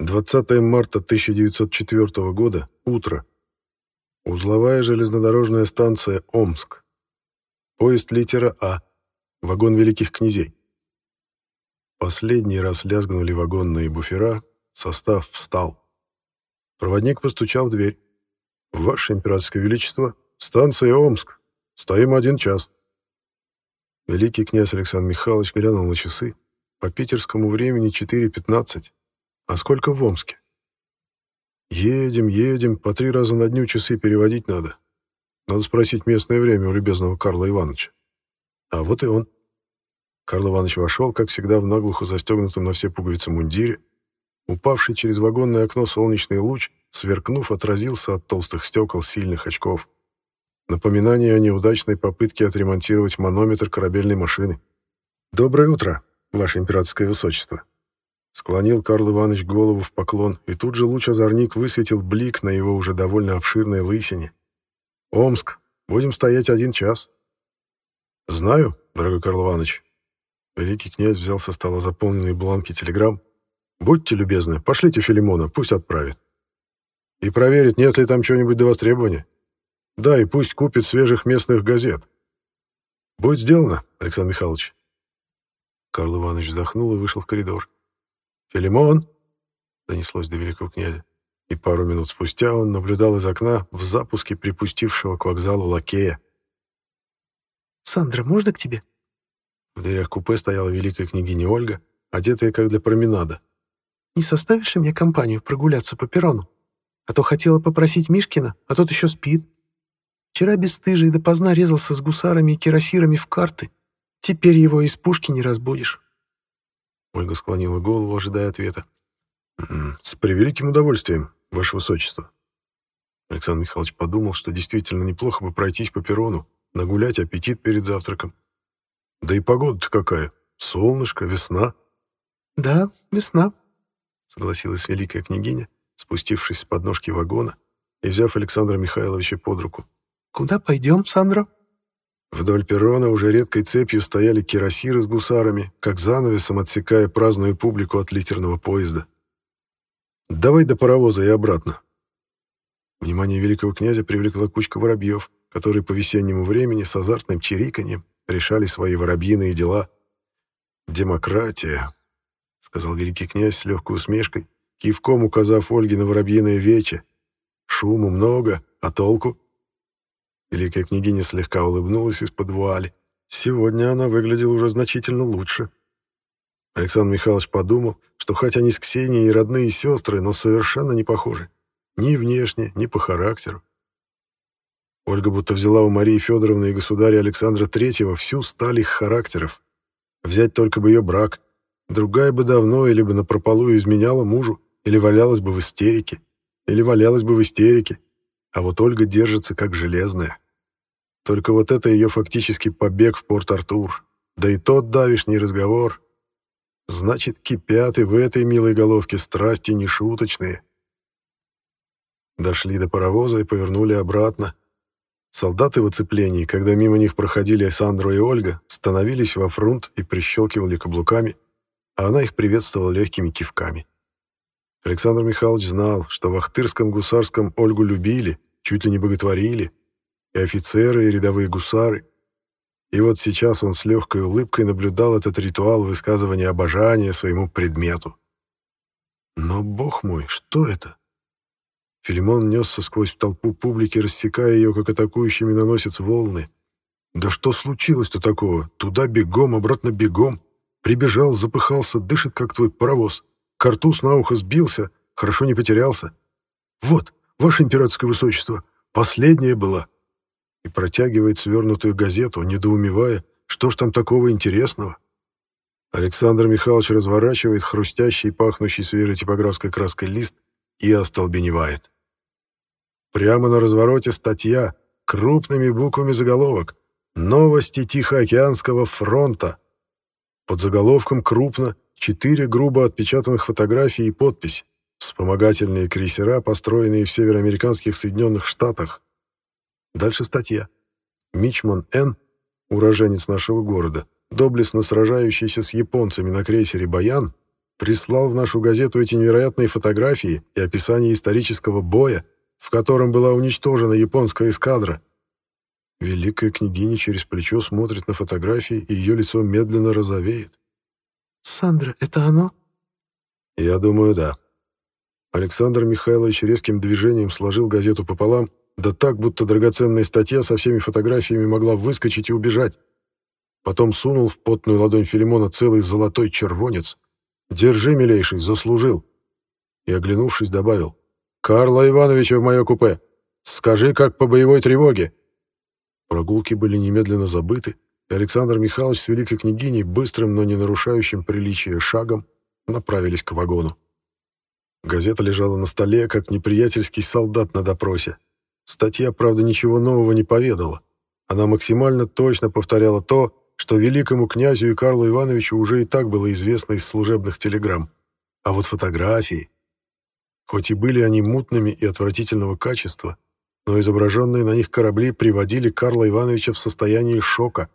20 марта 1904 года. Утро. Узловая железнодорожная станция Омск. Поезд литера А. Вагон великих князей. Последний раз лязгнули вагонные буфера, состав встал. Проводник постучал в дверь. «Ваше императорское величество, станция Омск. Стоим 1 час». Великий князь Александр Михайлович глянул на часы. По питерскому времени 4:15. А сколько в Омске? Едем, по 3 раза на дню часы переводить надо. Надо спросить местное время у любезного Карла Ивановича. А вот и он. Карл Иванович вошел, как всегда, в наглухо застегнутом на все пуговицы мундире. Упавший через вагонное окно солнечный луч, сверкнув, отразился от толстых стекол сильных очков. Напоминание о неудачной попытке отремонтировать манометр корабельной машины. «Доброе утро, ваше императорское высочество!» Склонил Карл Иванович голову в поклон, и тут же луч-озорник высветил блик на его уже довольно обширной лысине. «Омск. Будем стоять 1 час». «Знаю, дорогой Карл Иванович». Великий князь взял со стола заполненные бланки телеграмм. «Будьте любезны, пошлите Филимона, пусть отправит. И проверит, нет ли там чего-нибудь до востребования. Да, и пусть купит свежих местных газет. Будет сделано, Александр Михайлович». Карл Иванович вздохнул и вышел в коридор. «Филимон!» — донеслось до великого князя. И пару минут спустя он наблюдал из окна в запуске припустившего к вокзалу лакея. «Сандра, можно к тебе?» В дверях купе стояла великая княгиня Ольга, одетая как для променада. «Не составишь ли мне компанию прогуляться по перрону? А то хотела попросить Мишкина, а тот еще спит. Вчера бесстыжий допоздна резался с гусарами и кирасирами в карты. Теперь его из пушки не разбудишь». Ольга склонила голову, ожидая ответа. «С превеликим удовольствием, ваше высочество». Александр Михайлович подумал, что действительно неплохо бы пройтись по перрону, нагулять аппетит перед завтраком. Да и погода-то какая. Солнышко, весна. «Да, весна», — согласилась великая княгиня, спустившись с подножки вагона и взяв Александра Михайловича под руку. «Куда пойдем, Сандра?» Вдоль перрона уже редкой цепью стояли кирасиры с гусарами, как занавесом отсекая праздную публику от литерного поезда. «Давай до паровоза и обратно». Внимание великого князя привлекла кучка воробьев, которые по весеннему времени с азартным чириканьем решали свои воробьиные дела. «Демократия», — сказал великий князь с легкой усмешкой, кивком указав Ольге на воробьиное вече. «Шуму много, а толку?» Великая княгиня слегка улыбнулась из-под вуали. Сегодня она выглядела уже значительно лучше. Александр Михайлович подумал, что хоть они с Ксенией и родные сестры, но совершенно не похожи. Ни внешне, ни по характеру. Ольга будто взяла у Марии Федоровны и государя Александра III всю сталь их характеров. Взять только бы ее брак. Другая бы давно или бы напропалую изменяла мужу, или валялась бы в истерике. А вот Ольга держится как железная. Только вот это ее фактически побег в Порт-Артур. Да и тот давишний разговор. Значит, кипят и в этой милой головке страсти нешуточные. Дошли до паровоза и повернули обратно. Солдаты в оцеплении, когда мимо них проходили Сандра и Ольга, становились во фрунт и прищелкивали каблуками, а она их приветствовала легкими кивками. Александр Михайлович знал, что в Ахтырском гусарском Ольгу любили, чуть ли не боготворили, и офицеры, и рядовые гусары. И вот сейчас он с легкой улыбкой наблюдал этот ритуал высказывания обожания своему предмету. Но, бог мой, что это? Филимон несся сквозь толпу публики, рассекая ее, как атакующий миноносец, волны. Да что случилось-то такого? Туда бегом, обратно бегом. Прибежал, запыхался, дышит, как твой паровоз. Картуз на ухо сбился, хорошо не потерялся. «Вот, ваше императорское высочество, последняя была». И протягивает свернутую газету, недоумевая, что ж там такого интересного. Александр Михайлович разворачивает хрустящий, пахнущий свежей типографской краской лист и остолбеневает. Прямо на развороте статья, крупными буквами заголовок «Новости Тихоокеанского фронта». Под заголовком крупно 4 грубо отпечатанных фотографий и подпись «Вспомогательные крейсера, построенные в североамериканских Соединенных Штатах». Дальше статья. Мичман Н., уроженец нашего города, доблестно сражающийся с японцами на крейсере «Баян», Прислал в нашу газету эти невероятные фотографии и описание исторического боя, в котором была уничтожена японская эскадра. Великая княгиня через плечо смотрит на фотографии, и ее лицо медленно розовеет. «Сандра, это оно?» Я думаю, да. Александр Михайлович резким движением сложил газету пополам, да так, будто драгоценная статья со всеми фотографиями могла выскочить и убежать. Потом сунул в потную ладонь Филимона целый золотой червонец. «Держи, милейший, заслужил!» И, оглянувшись, добавил: «Карла Ивановича в мое купе! Скажи, как по боевой тревоге!» Прогулки были немедленно забыты, и Александр Михайлович с великой княгиней быстрым, но не нарушающим приличия шагом направились к вагону. Газета лежала на столе, как неприятельский солдат на допросе. Статья, правда, ничего нового не поведала. Она максимально точно повторяла то, что великому князю и Карлу Ивановичу уже и так было известно из служебных телеграмм. А вот фотографии... Хоть и были они мутными и отвратительного качества, но изображенные на них корабли приводили Карла Ивановича в состояние шока.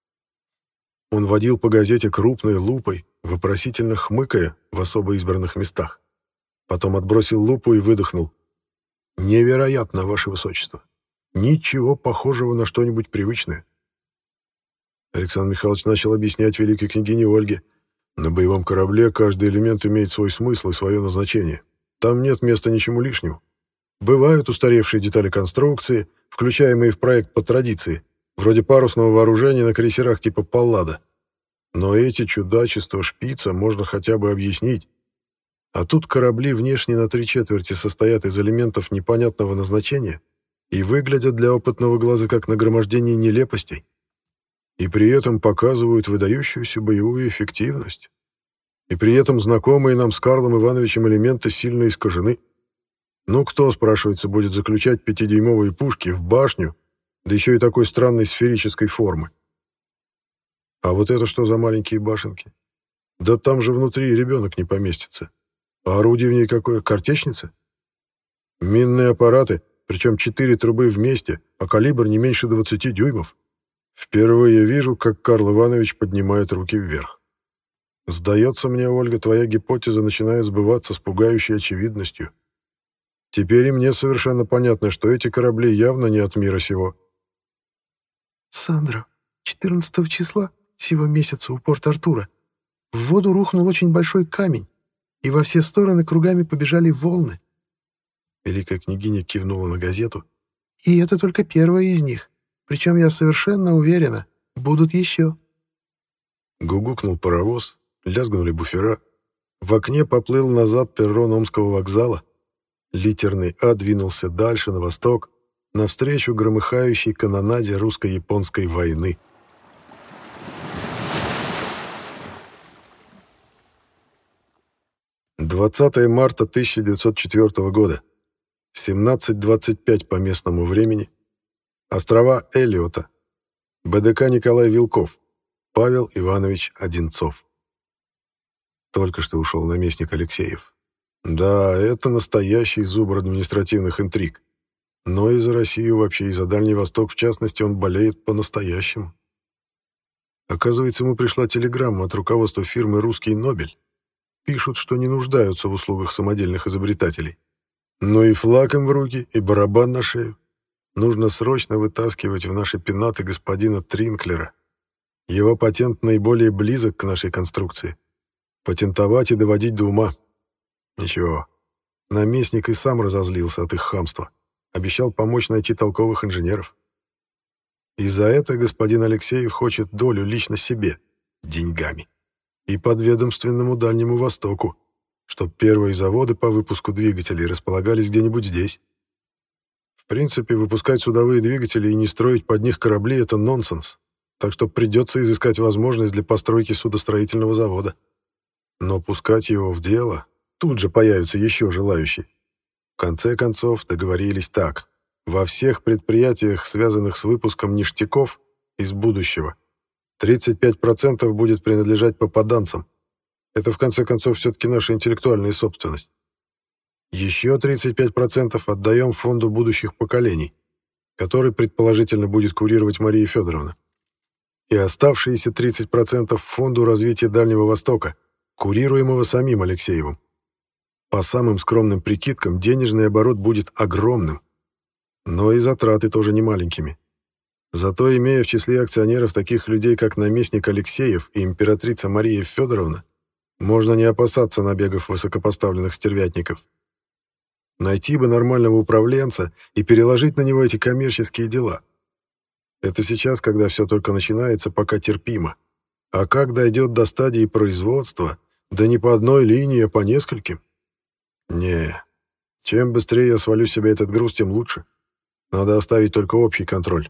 Он водил по газете крупной лупой, вопросительно хмыкая в особо избранных местах. Потом отбросил лупу и выдохнул: «Невероятно, ваше высочество! Ничего похожего на что-нибудь привычное». Александр Михайлович начал объяснять великой княгине Ольге: «На боевом корабле каждый элемент имеет свой смысл и свое назначение. Там нет места ничему лишнему. Бывают устаревшие детали конструкции, включаемые в проект по традиции, вроде парусного вооружения на крейсерах типа «Паллада». Но эти чудачества шпица можно хотя бы объяснить. А тут корабли внешне на 3/4 состоят из элементов непонятного назначения и выглядят для опытного глаза как нагромождение нелепостей. И при этом показывают выдающуюся боевую эффективность. И при этом знакомые нам с Карлом Ивановичем элементы сильно искажены. Ну кто, спрашивается, будет заключать 5-дюймовые пушки в башню, да еще и такой странной сферической формы? А вот это что за маленькие башенки? Да там же внутри ребенок не поместится. А орудие в ней какое? Картечница? Минные аппараты, причем 4 трубы вместе, а калибр не меньше 20 дюймов. Впервые вижу, как Карл Иванович поднимает руки вверх. Сдается мне, Ольга, твоя гипотеза начинает сбываться с пугающей очевидностью. Теперь и мне совершенно понятно, что эти корабли явно не от мира сего. «Сандра, 14 числа сего месяца у Порт-Артура в воду рухнул очень большой камень, и во все стороны кругами побежали волны». Великая княгиня кивнула на газету. «И это только первая из них. Причем я совершенно уверена, будут еще». Гугукнул паровоз, лязгнули буфера. В окне поплыл назад перрон Омского вокзала. Литерный А двинулся дальше, на восток, навстречу громыхающей канонаде русско-японской войны. «20 марта 1904 года. 17:25 по местному времени. Острова Эллиота. БДК Николай Вилков. Павел Иванович Одинцов». Только что ушел наместник Алексеев. Да, это настоящий зубр административных интриг. Но и за Россию вообще, и за Дальний Восток в частности он болеет по-настоящему. Оказывается, ему пришла телеграмма от руководства фирмы «Русский Нобель». Пишут, что не нуждаются в услугах самодельных изобретателей. Ну и флаг им в руки, и барабан на шею. Нужно срочно вытаскивать в наши пенаты господина Тринклера. Его патент наиболее близок к нашей конструкции. Патентовать и доводить до ума. Ничего. Наместник и сам разозлился от их хамства. Обещал помочь найти толковых инженеров. И за это господин Алексеев хочет долю лично себе, деньгами. И подведомственному Дальнему Востоку, чтоб первые заводы по выпуску двигателей располагались где-нибудь здесь. В принципе, выпускать судовые двигатели и не строить под них корабли — это нонсенс. Так что придется изыскать возможность для постройки судостроительного завода. Но пускать его в дело... Тут же появятся еще желающие. В конце концов, договорились так. Во всех предприятиях, связанных с выпуском ништяков из будущего, 35% будет принадлежать попаданцам. Это, в конце концов, все-таки наша интеллектуальная собственность. Еще 35% отдаем фонду будущих поколений, который, предположительно, будет курировать Мария Федоровна. И оставшиеся 30% фонду развития Дальнего Востока, курируемого самим Алексеевым. По самым скромным прикидкам, денежный оборот будет огромным, но и затраты тоже немаленькими. Зато, имея в числе акционеров таких людей, как наместник Алексеев и императрица Мария Федоровна, можно не опасаться набегов высокопоставленных стервятников. Найти бы нормального управленца и переложить на него эти коммерческие дела. Это сейчас, когда все только начинается, пока терпимо. А как дойдет до стадии производства, да не по одной линии, а по нескольким? Не, чем быстрее я свалю с себя этот груз, тем лучше. Надо оставить только общий контроль.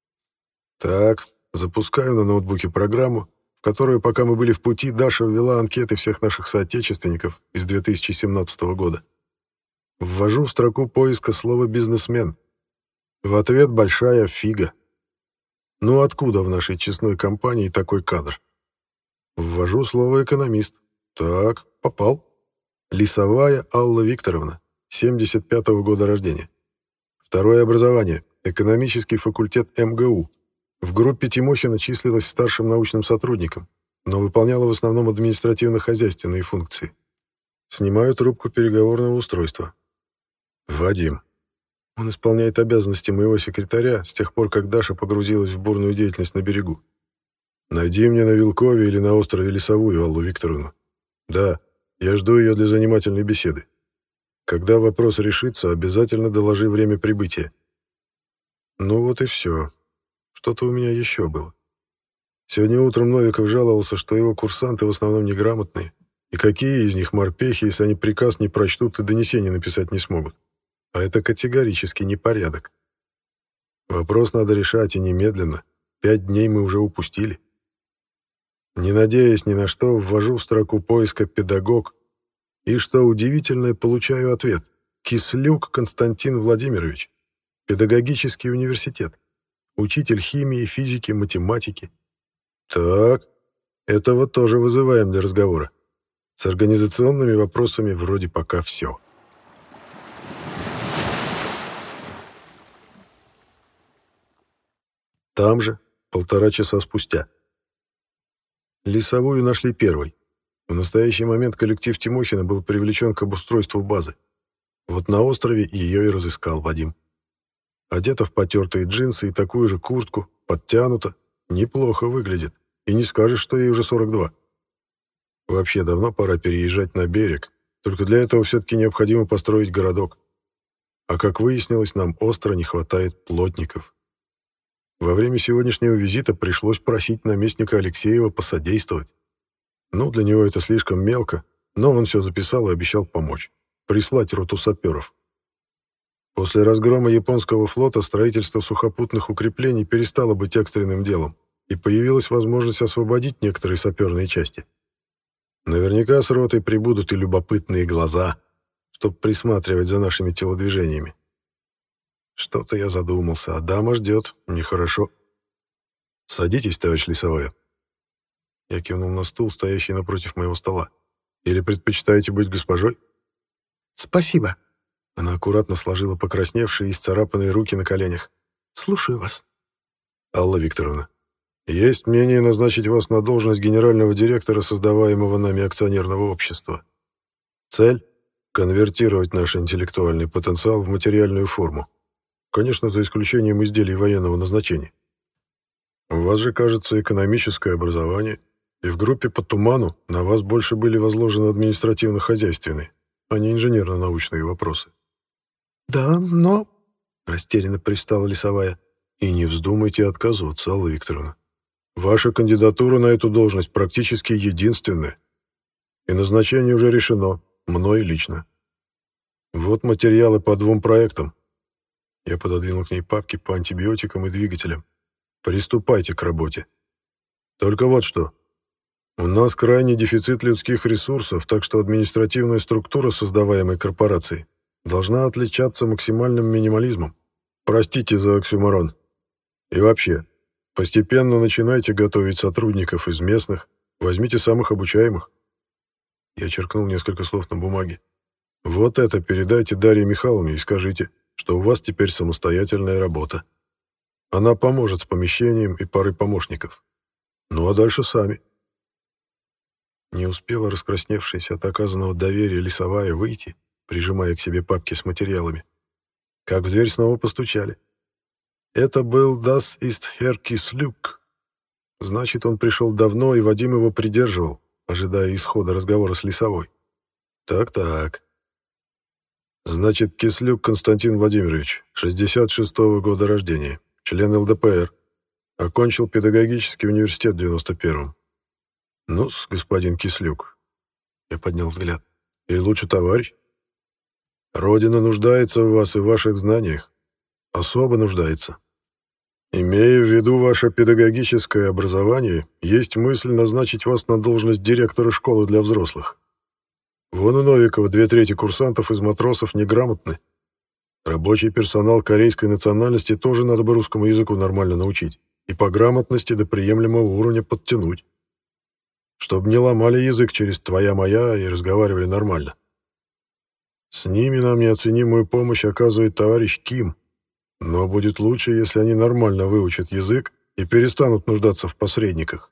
Так, запускаю на ноутбуке программу, в которую, пока мы были в пути, Даша ввела анкеты всех наших соотечественников из 2017 года. Ввожу в строку поиска слово «бизнесмен». В ответ большая фига. Ну откуда в нашей честной компании такой кадр? Ввожу слово «экономист». Так, попал. Лисовая Алла Викторовна, 75-го года рождения. Второе образование. Экономический факультет МГУ. В группе Тимохина числилась старшим научным сотрудником, но выполняла в основном административно-хозяйственные функции. Снимаю трубку переговорного устройства. Вадим. Он исполняет обязанности моего секретаря с тех пор, как Даша погрузилась в бурную деятельность на берегу. Найди мне на Вилкове или на острове Лесовую Аллу Викторовну. Да, я жду ее для занимательной беседы. Когда вопрос решится, обязательно доложи время прибытия. Ну вот и все. Что-то у меня еще было. Сегодня утром Новиков жаловался, что его курсанты в основном неграмотные, и какие из них морпехи, если они приказ не прочтут и донесения написать не смогут. А это категорически непорядок. Вопрос надо решать и немедленно. 5 дней мы уже упустили. Не надеясь ни на что, ввожу в строку поиска «педагог», и, что удивительное, получаю ответ. Кислюк Константин Владимирович. Педагогический университет. Учитель химии, физики, математики. Так, этого тоже вызываем для разговора. С организационными вопросами вроде пока все. Там же, 1,5 часа спустя. Лесовую нашли первой. В настоящий момент коллектив Тимохина был привлечен к обустройству базы. Вот на острове ее и разыскал Вадим. Одета в потертые джинсы и такую же куртку, подтянута, неплохо выглядит, и не скажешь, что ей уже 42. Вообще давно пора переезжать на берег, только для этого все-таки необходимо построить городок. А как выяснилось, нам остро не хватает плотников. Во время сегодняшнего визита пришлось просить наместника Алексеева посодействовать. Ну, для него это слишком мелко, но он все записал и обещал помочь. Прислать роту саперов. После разгрома японского флота строительство сухопутных укреплений перестало быть экстренным делом, и появилась возможность освободить некоторые саперные части. Наверняка с ротой прибудут и любопытные глаза, чтобы присматривать за нашими телодвижениями. Что-то я задумался, а дама ждет, нехорошо. «Садитесь, товарищ Лесовая». Я кивнул на стул, стоящий напротив моего стола. «Или предпочитаете быть госпожой?» «Спасибо». Она аккуратно сложила покрасневшие и исцарапанные руки на коленях. «Слушаю вас». «Алла Викторовна, есть мнение назначить вас на должность генерального директора создаваемого нами акционерного общества. Цель — конвертировать наш интеллектуальный потенциал в материальную форму. Конечно, за исключением изделий военного назначения. У вас же, кажется, экономическое образование, и в группе по Туману на вас больше были возложены административно-хозяйственные, а не инженерно-научные вопросы». «Да, но...» — растерянно привстала Лесовая. «И не вздумайте отказываться, Алла Викторовна. Ваша кандидатура на эту должность практически единственная. И назначение уже решено, мной лично. Вот материалы по 2 проектам». Я пододвинул к ней папки по антибиотикам и двигателям. «Приступайте к работе. Только вот что. У нас крайний дефицит людских ресурсов, так что административная структура создаваемой корпорации должна отличаться максимальным минимализмом. Простите за оксюморон. И вообще, постепенно начинайте готовить сотрудников из местных, возьмите самых обучаемых». Я черкнул несколько слов на бумаге. «Вот это передайте Дарье Михайловне и скажите, что у вас теперь самостоятельная работа. Она поможет с помещением и парой помощников. Ну а дальше сами». Не успела раскрасневшаяся от оказанного доверия Лисовая выйти, прижимая к себе папки с материалами, как в дверь снова постучали. Это был «Das ist Herr Кислюк». Значит, он пришел давно, и Вадим его придерживал, ожидая исхода разговора с Лисовой. Так-так. Значит, Кислюк Константин Владимирович, 66-го года рождения, член ЛДПР. Окончил педагогический университет в 91-м. Ну-с, господин Кислюк. Я поднял взгляд. Или лучше товарищ? Родина нуждается в вас и в ваших знаниях. Особо нуждается. Имея в виду ваше педагогическое образование, есть мысль назначить вас на должность директора школы для взрослых. Вон у Новикова 2/3 курсантов из матросов неграмотны. Рабочий персонал корейской национальности тоже надо бы русскому языку нормально научить и по грамотности до приемлемого уровня подтянуть. Чтобы не ломали язык через «твоя-моя» и разговаривали нормально. С ними нам неоценимую помощь оказывает товарищ Ким, но будет лучше, если они нормально выучат язык и перестанут нуждаться в посредниках.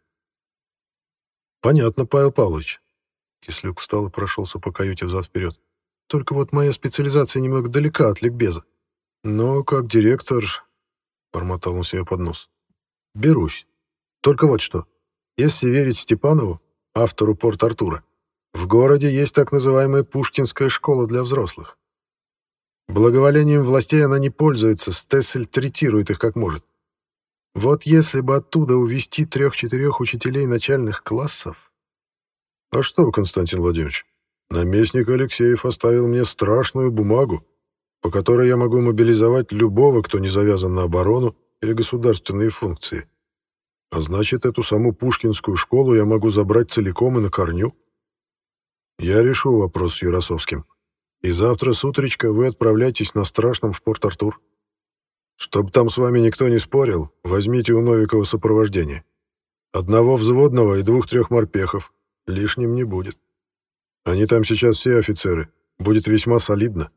Понятно, Павел Павлович. Кислюк встал и прошелся по каюте взад-вперед. Только вот моя специализация немного далека от ликбеза. Но как директор, бормотал он себе под нос, берусь. Только вот что. Если верить Степанову, автору «Порт-Артура», в городе есть так называемая Пушкинская школа для взрослых. Благоволением властей она не пользуется, Стессель третирует их как может. Вот если бы оттуда увезти 3-4 учителей начальных классов... А что, Константин Владимирович, наместник Алексеев оставил мне страшную бумагу, по которой я могу мобилизовать любого, кто не завязан на оборону или государственные функции. А значит, эту саму Пушкинскую школу я могу забрать целиком и на корню. Я решу вопрос с Юрасовским. И завтра с утречка вы отправляйтесь на Страшном в Порт-Артур. Чтоб там с вами никто не спорил, возьмите у Новикова сопровождение. Одного взводного и 2-3 морпехов. Лишним не будет. Они там сейчас все офицеры. Будет весьма солидно.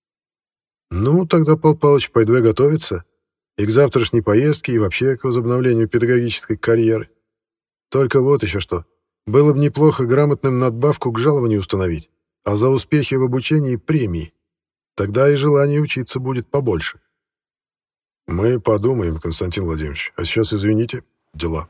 Ну, тогда, Пал Палыч, пойду я готовиться. И к завтрашней поездке, и вообще к возобновлению педагогической карьеры. Только вот еще что. Было бы неплохо грамотным надбавку к жалованию установить, а за успехи в обучении премии. Тогда и желание учиться будет побольше. Мы подумаем, Константин Владимирович. А сейчас, извините, дела.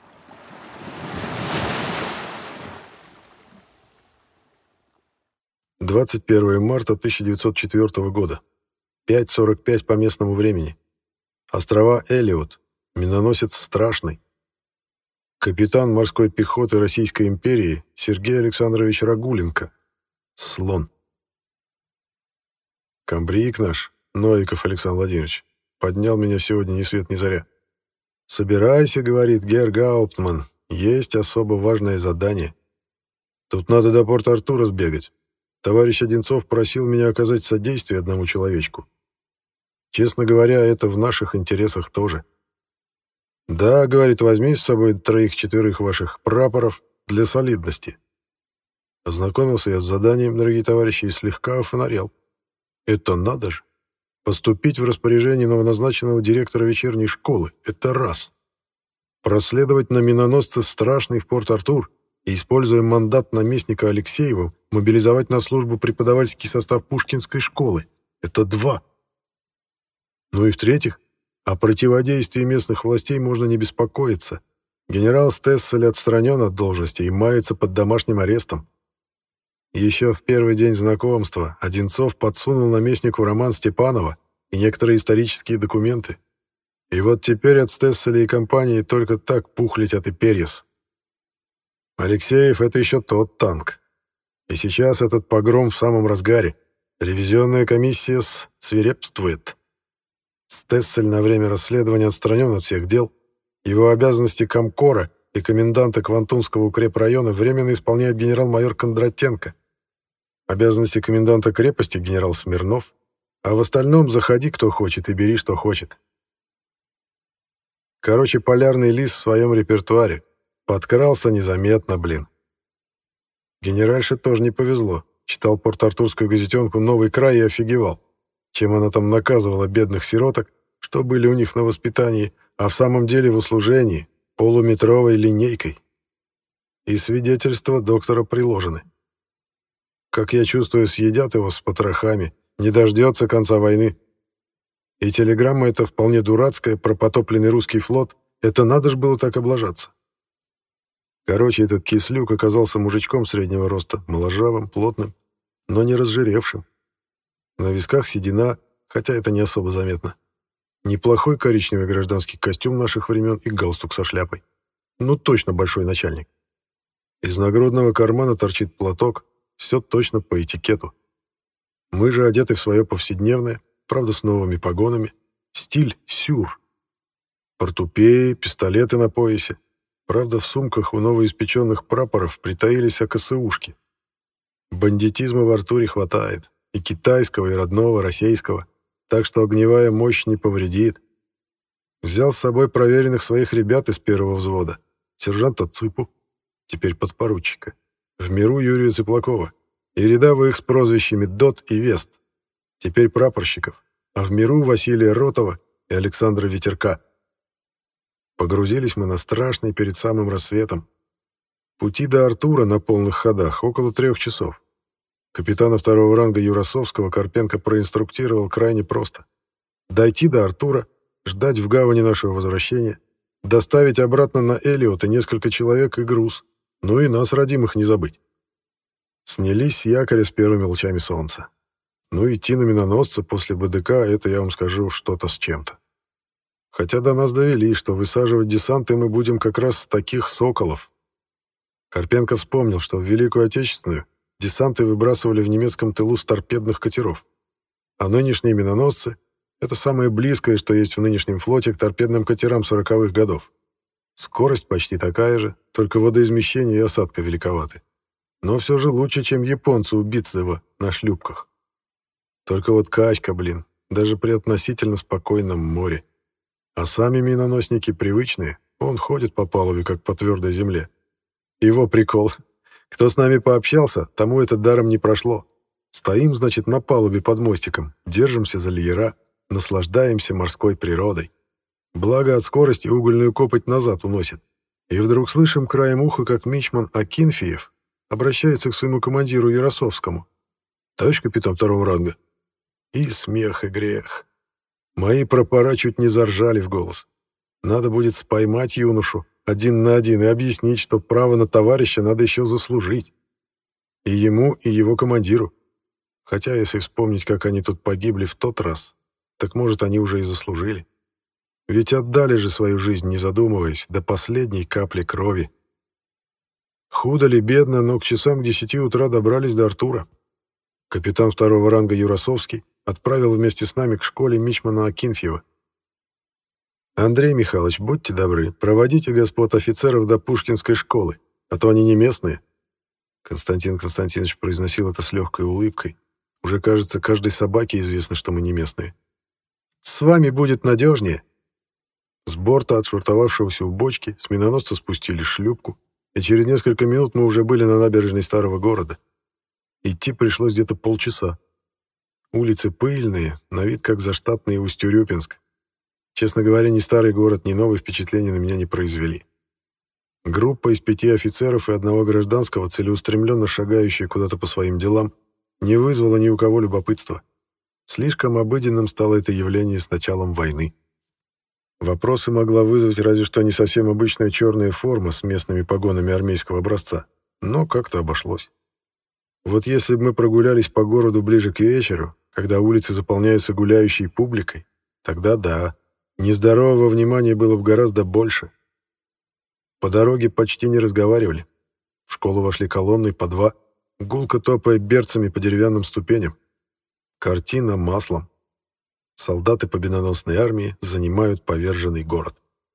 «21 марта 1904 года. 5:45 по местному времени. Острова Элиот. Миноносец Страшный. Капитан морской пехоты Российской империи Сергей Александрович Рагуленко. Слон. Камбрик наш, Новиков Александр Владимирович, поднял меня сегодня ни свет ни заря. «Собирайся, — говорит герр Гауптман, — есть особо важное задание. Тут надо до Порт-Артура сбегать. Товарищ Одинцов просил меня оказать содействие одному человечку. Честно говоря, это в наших интересах тоже. Да, — говорит, — возьми с собой 3-4 ваших прапоров для солидности». Ознакомился я с заданием, дорогие товарищи, и слегка офонарел. Это надо же. Поступить в распоряжение новоназначенного директора вечерней школы — это раз. Проследовать на миноносце Страшный в Порт-Артур и, используя мандат наместника Алексеева, мобилизовать на службу преподавательский состав Пушкинской школы — это 2. Ну и в-третьих, о противодействии местных властей можно не беспокоиться. Генерал Стессель отстранен от должности и мается под домашним арестом. Еще в первый день знакомства Одинцов подсунул наместнику роман Степанова и некоторые исторические документы. И вот теперь от Стесселя и компании только так пух летят и перьяс. Алексеев — это еще тот танк. И сейчас этот погром в самом разгаре. Ревизионная комиссия свирепствует. Стессель на время расследования отстранен от всех дел. Его обязанности комкора и коменданта Квантунского укрепрайона временно исполняет генерал-майор Кондратенко. Обязанности коменданта крепости — генерал Смирнов. А в остальном заходи, кто хочет, и бери, что хочет. Короче, полярный лис в своем репертуаре. Подкрался незаметно, блин. Генеральше тоже не повезло. Читал порт-артурскую газетенку «Новый край» и офигевал. Чем она там наказывала бедных сироток, что были у них на воспитании, а в самом деле в услужении, полуметровой линейкой. и свидетельства доктора приложены. Как я чувствую, съедят его с потрохами, не дождется конца войны. И телеграмма эта вполне дурацкая про потопленный русский флот. Это надо ж было так облажаться. Короче, этот кислюк оказался мужичком среднего роста, моложавым, плотным, но не разжиревшим. На висках седина, хотя это не особо заметно. Неплохой коричневый гражданский костюм наших времен и галстук со шляпой. Ну, точно большой начальник. Из нагрудного кармана торчит платок, все точно по этикету. Мы же одеты в свое повседневное, правда, с новыми погонами, стиль сюр. Портупеи, пистолеты на поясе. Правда, в сумках у новоиспеченных прапоров притаились АКСУшки. Бандитизма в Артуре хватает. И китайского, и родного, российского. Так что огневая мощь не повредит. Взял с собой проверенных своих ребят из первого взвода. Сержанта Цыпу, теперь подпоручика. В миру Юрия Цыплакова. И рядовых с прозвищами Дот и Вест. Теперь прапорщиков. А в миру Василия Ротова и Александра Ветерка. Погрузились мы на страшный перед самым рассветом. Пути до Артура на полных ходах около 3 часов. Капитана 2-го ранга Юрасовского Карпенко проинструктировал крайне просто. Дойти до Артура, ждать в гавани нашего возвращения, доставить обратно на Элиот и несколько человек и груз, ну и нас, родимых, не забыть. Снялись с якоря с первыми лучами солнца. Ну, идти на миноносце после БДК — это, я вам скажу, что-то с чем-то. Хотя до нас довели, что высаживать десанты мы будем как раз с таких «Соколов». Карпенко вспомнил, что в Великую Отечественную десанты выбрасывали в немецком тылу с торпедных катеров. А нынешние миноносцы — это самое близкое, что есть в нынешнем флоте к торпедным катерам 40-х годов. Скорость почти такая же, только водоизмещение и осадка великоваты. Но все же лучше, чем японцы у Битцева на шлюпках. Только вот качка, блин, даже при относительно спокойном море. А сами миноносники привычные, он ходит по палубе, как по твердой земле. Его прикол. Кто с нами пообщался, тому это даром не прошло. Стоим, значит, на палубе под мостиком, держимся за леера, наслаждаемся морской природой. Благо от скорости угольную копоть назад уносит. И вдруг слышим краем уха, как мичман Акинфеев обращается к своему командиру Яросовскому. «Товарищ капитан 2-го ранга». И смех, и грех. Мои прапора чуть не заржали в голос. Надо будет споймать юношу 1 на 1 и объяснить, что право на товарища надо еще заслужить. И ему, и его командиру. Хотя, если вспомнить, как они тут погибли в тот раз, так, может, они уже и заслужили. Ведь отдали же свою жизнь, не задумываясь, до последней капли крови. Худо ли, бедно, но к часам к 10 утра добрались до Артура. Капитан 2-го ранга Юрасовский отправил вместе с нами к школе мичмана Акинфьева. «Андрей Михайлович, будьте добры, проводите господ офицеров до Пушкинской школы, а то они не местные». Константин Константинович произносил это с легкой улыбкой. Уже, кажется, каждой собаке известно, что мы не местные. «С вами будет надежнее». С борта, отшвартовавшегося у бочки, с миноносца спустили шлюпку, и через несколько минут мы уже были на набережной старого города. Идти пришлось где-то полчаса. Улицы пыльные, на вид как заштатный Усть-Урюпинск. Честно говоря, ни старый город, ни новые впечатления на меня не произвели. Группа из 5 офицеров и 1 гражданского, целеустремленно шагающая куда-то по своим делам, не вызвала ни у кого любопытства. Слишком обыденным стало это явление с началом войны. Вопросы могла вызвать разве что не совсем обычная черная форма с местными погонами армейского образца, но как-то обошлось. Вот если бы мы прогулялись по городу ближе к вечеру, когда улицы заполняются гуляющей публикой, тогда да, нездорового внимания было бы гораздо больше. По дороге почти не разговаривали. В школу вошли колонной по 2, гулко топая берцами по деревянным ступеням. Картина маслом. Солдаты победоносной армии занимают поверженный город.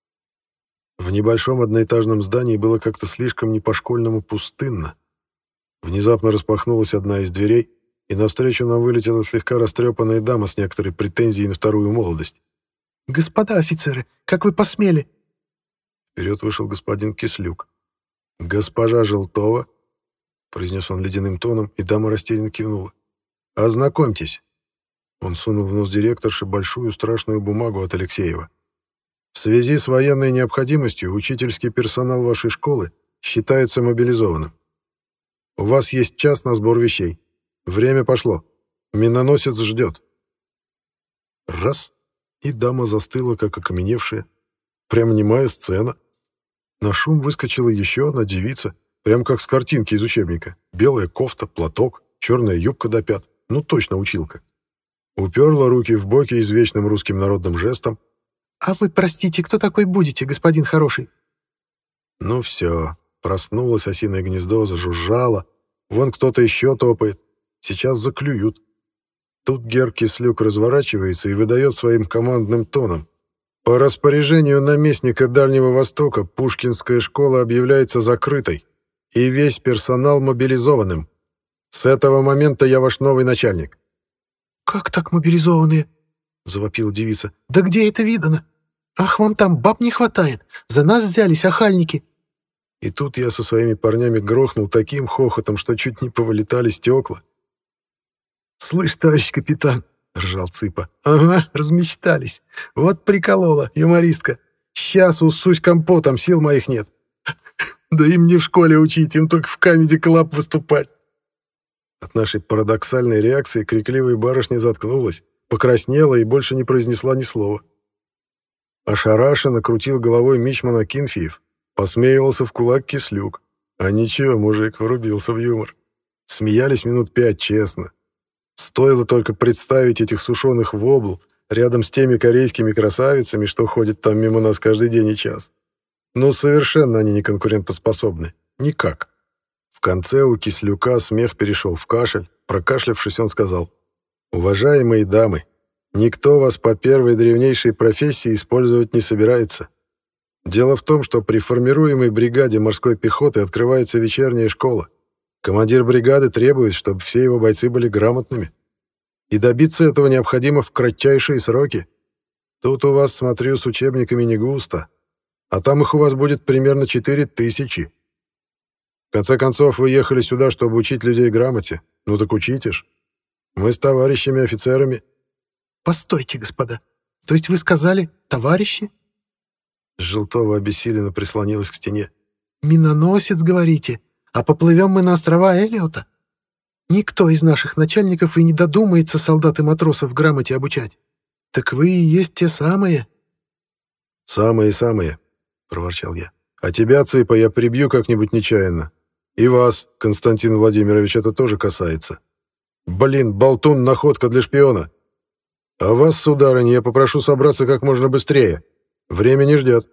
В небольшом одноэтажном здании было как-то слишком не по-школьному пустынно. Внезапно распахнулась одна из дверей, и навстречу нам вылетела слегка растрепанная дама с некоторой претензией на вторую молодость. «Господа офицеры, как вы посмели?» Вперед вышел господин Кислюк. «Госпожа Желтова», — произнес он ледяным тоном, и дама растерянно кивнула. «Ознакомьтесь». Он сунул в нос директорши большую страшную бумагу от Алексеева. «В связи с военной необходимостью учительский персонал вашей школы Считается мобилизованным. У вас есть час на сбор вещей. Время пошло. Миноносец ждет. Раз, и дама застыла, как окаменевшая. Прям немая сцена. На шум выскочила еще одна девица, прям как с картинки из учебника. Белая кофта, платок, черная юбка до пят. Ну, точно училка. Уперла руки в боки извечным русским народным жестом. «А вы, простите, кто такой будете, господин хороший?» Ну все, проснулось осиное гнездо, зажужжало. Вон кто-то еще топает. Сейчас заклюют. Тут Гер Кислюк разворачивается и выдает своим командным тоном. По распоряжению наместника Дальнего Востока Пушкинская школа объявляется закрытой, и весь персонал мобилизованным. С этого момента я ваш новый начальник. «Как так мобилизованные?» — завопила девица. «Да где это видано? Ах, вам там баб не хватает! За нас взялись охальники!» И тут я со своими парнями грохнул таким хохотом, что чуть не повылетали стекла. «Слышь, товарищ капитан!» — ржал Цыпа. «Ага, размечтались. Вот приколола, юмористка. Сейчас усусь компотом, сил моих нет. Да им не в школе учить, им только в Comedy Club выступать». От нашей парадоксальной реакции крикливая барышня заткнулась, покраснела и больше не произнесла ни слова. Ошарашенно крутил головой мичман Акинфеев, посмеивался в кулак Кислюк. А ничего, мужик врубился в юмор. Смеялись минут 5, честно. Стоило только представить этих сушеных вобл рядом с теми корейскими красавицами, что ходят там мимо нас каждый день и час. Но совершенно они не конкурентоспособны. Никак. В конце у Кислюка смех перешел в кашель. Прокашлявшись, он сказал: «Уважаемые дамы, никто вас по первой древнейшей профессии использовать не собирается. Дело в том, что при формируемой бригаде морской пехоты открывается вечерняя школа. Командир бригады требует, чтобы все его бойцы были грамотными. И добиться этого необходимо в кратчайшие сроки. Тут у вас, смотрю, с учебниками не густо, а там их у вас будет примерно 4000. В конце концов, вы ехали сюда, чтобы учить людей грамоте. Ну так учите ж. Мы с товарищами-офицерами». «Постойте, господа. То есть вы сказали «товарищи»?» Желтова обессиленно прислонилась к стене. «Миноносец, говорите? А поплывем мы на острова Эллиота? Никто из наших начальников и не додумается солдат и матросов грамоте обучать. Так вы и есть те самые». «Самые-самые», — проворчал я. «А тебя, Цыпа, я прибью как-нибудь нечаянно. И вас, Константин Владимирович, это тоже касается. Блин, болтун — находка для шпиона. А вас, сударыня, я попрошу собраться как можно быстрее. Время не ждет».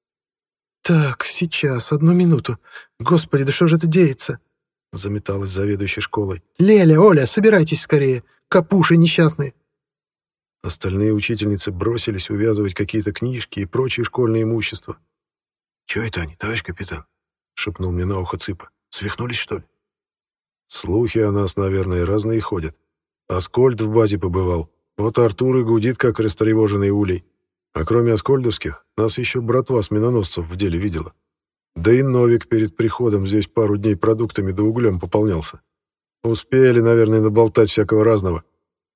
«Так, сейчас, одну минуту. Господи, да что же это деется?» — заметалась заведующей школой. «Леля, Оля, собирайтесь скорее. Капуши несчастные». Остальные учительницы бросились увязывать какие-то книжки и прочее школьное имущество. «Чего это они, товарищ капитан?» — шепнул мне на ухо Цыпа. «Свихнулись, что ли?» «Слухи о нас, наверное, разные ходят. Аскольд в базе побывал. Вот Артур и гудит, как растревоженный улей. А кроме аскольдовских, нас еще братва с миноносцев в деле видела. Да и Новик перед приходом здесь пару дней продуктами да углем пополнялся. Успели, наверное, наболтать всякого разного».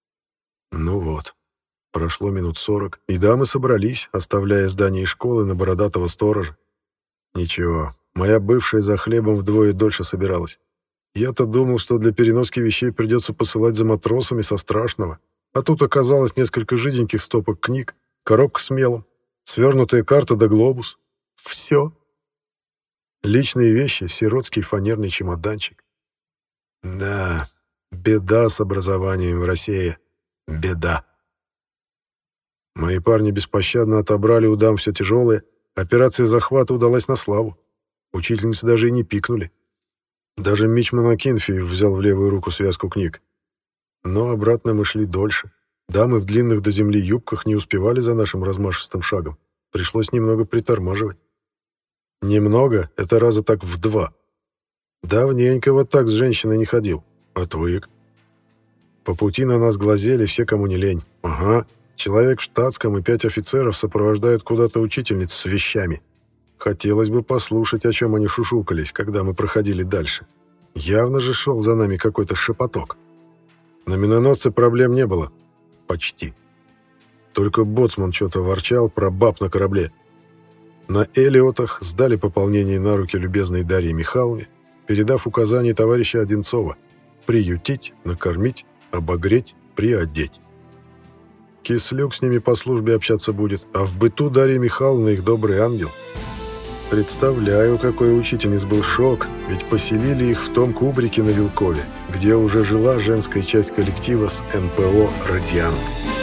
Ну вот. Прошло минут 40, и дамы собрались, оставляя здание школы на бородатого сторожа. Ничего, моя бывшая за хлебом вдвое дольше собиралась. Я-то думал, что для переноски вещей придется посылать за матросами со страшного, а тут оказалось несколько жиденьких стопок книг, коробка с мелом, свернутая карта да глобус. Все. Личные вещи, сиротский фанерный чемоданчик. Да, беда с образованием в России. Беда. Мои парни беспощадно отобрали у дам все тяжелое. Операция захвата удалась на славу. Учительницы даже и не пикнули. Даже мичман Акинфеев взял в левую руку связку книг. Но обратно мы шли дольше. Дамы в длинных до земли юбках не успевали за нашим размашистым шагом. Пришлось немного притормаживать. Немного — это раза так в 2. Давненько вот так с женщиной не ходил. Отвык. По пути на нас глазели все, кому не лень. Ага, человек в штатском и 5 офицеров сопровождают куда-то учительниц с вещами. Хотелось бы послушать, о чем они шушукались, когда мы проходили дальше. Явно же шел за нами какой-то шепоток. На миноносце проблем не было. Почти. Только боцман что-то ворчал про баб на корабле. На Элиотах сдали пополнение на руки любезной Дарье Михайловне, передав указание товарища Одинцова приютить, накормить, обогреть, приодеть. Кислюк с ними по службе общаться будет, а в быту Дарья Михайловна их добрый ангел. Представляю, какой у учительниц был шок, ведь поселили их в том кубрике на Вилкове, где уже жила женская часть коллектива с НПО «Радиант».